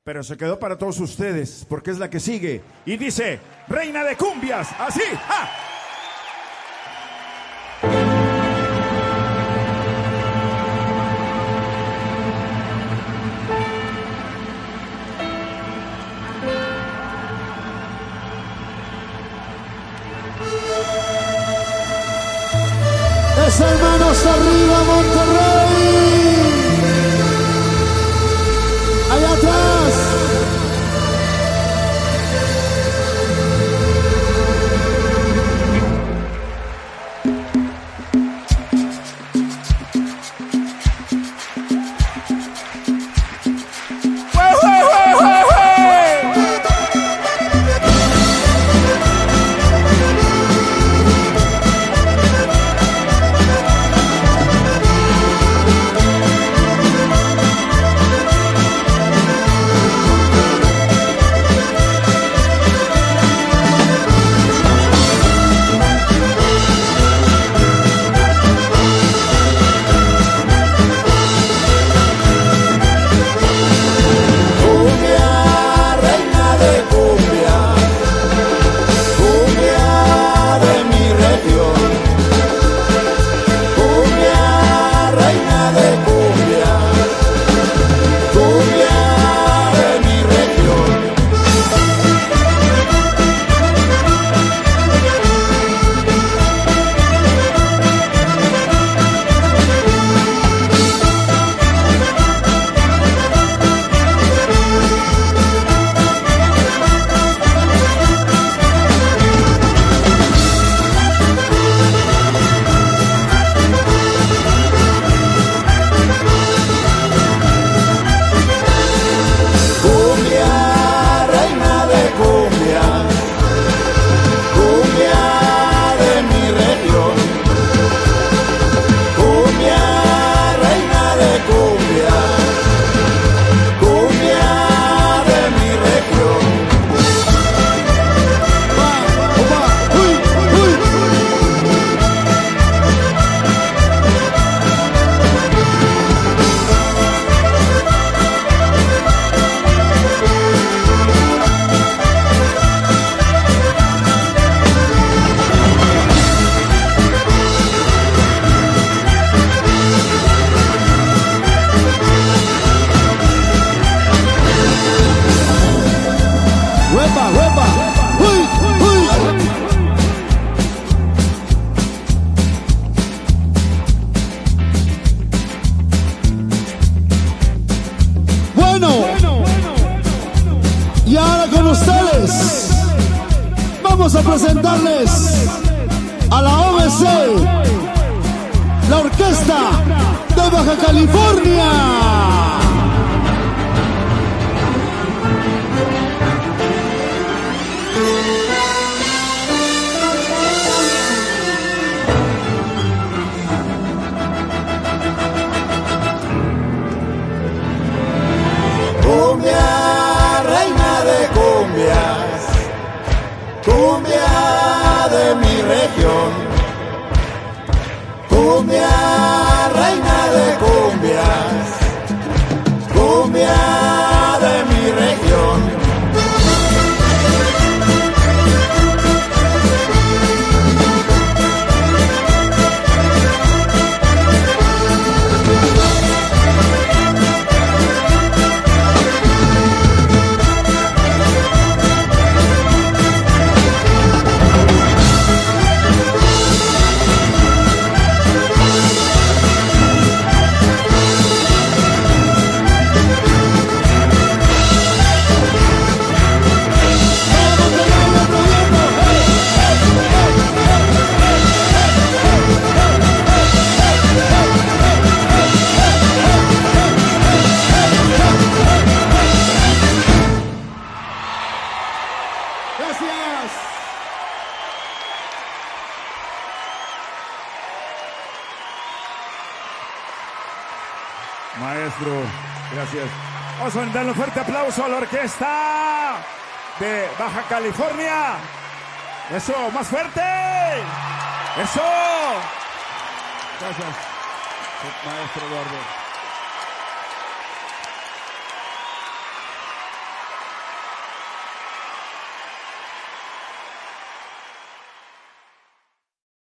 pero se quedó para todos ustedes, porque es la que sigue. Y dice, Reina de Cumbias, así, ¡ja! Hermanos arriba, Monterrey. Allá atrás. Y ahora con ustedes vamos a presentarles a la OBC, la Orquesta de Baja California. Cumbia de mi región, cumbia, reina de cumbias, cumbia de mi región. Gracias. Maestro, gracias. Vamos a darle un fuerte aplauso a la orquesta de Baja California. Eso, más fuerte. Eso. Gracias, maestro Eduardo.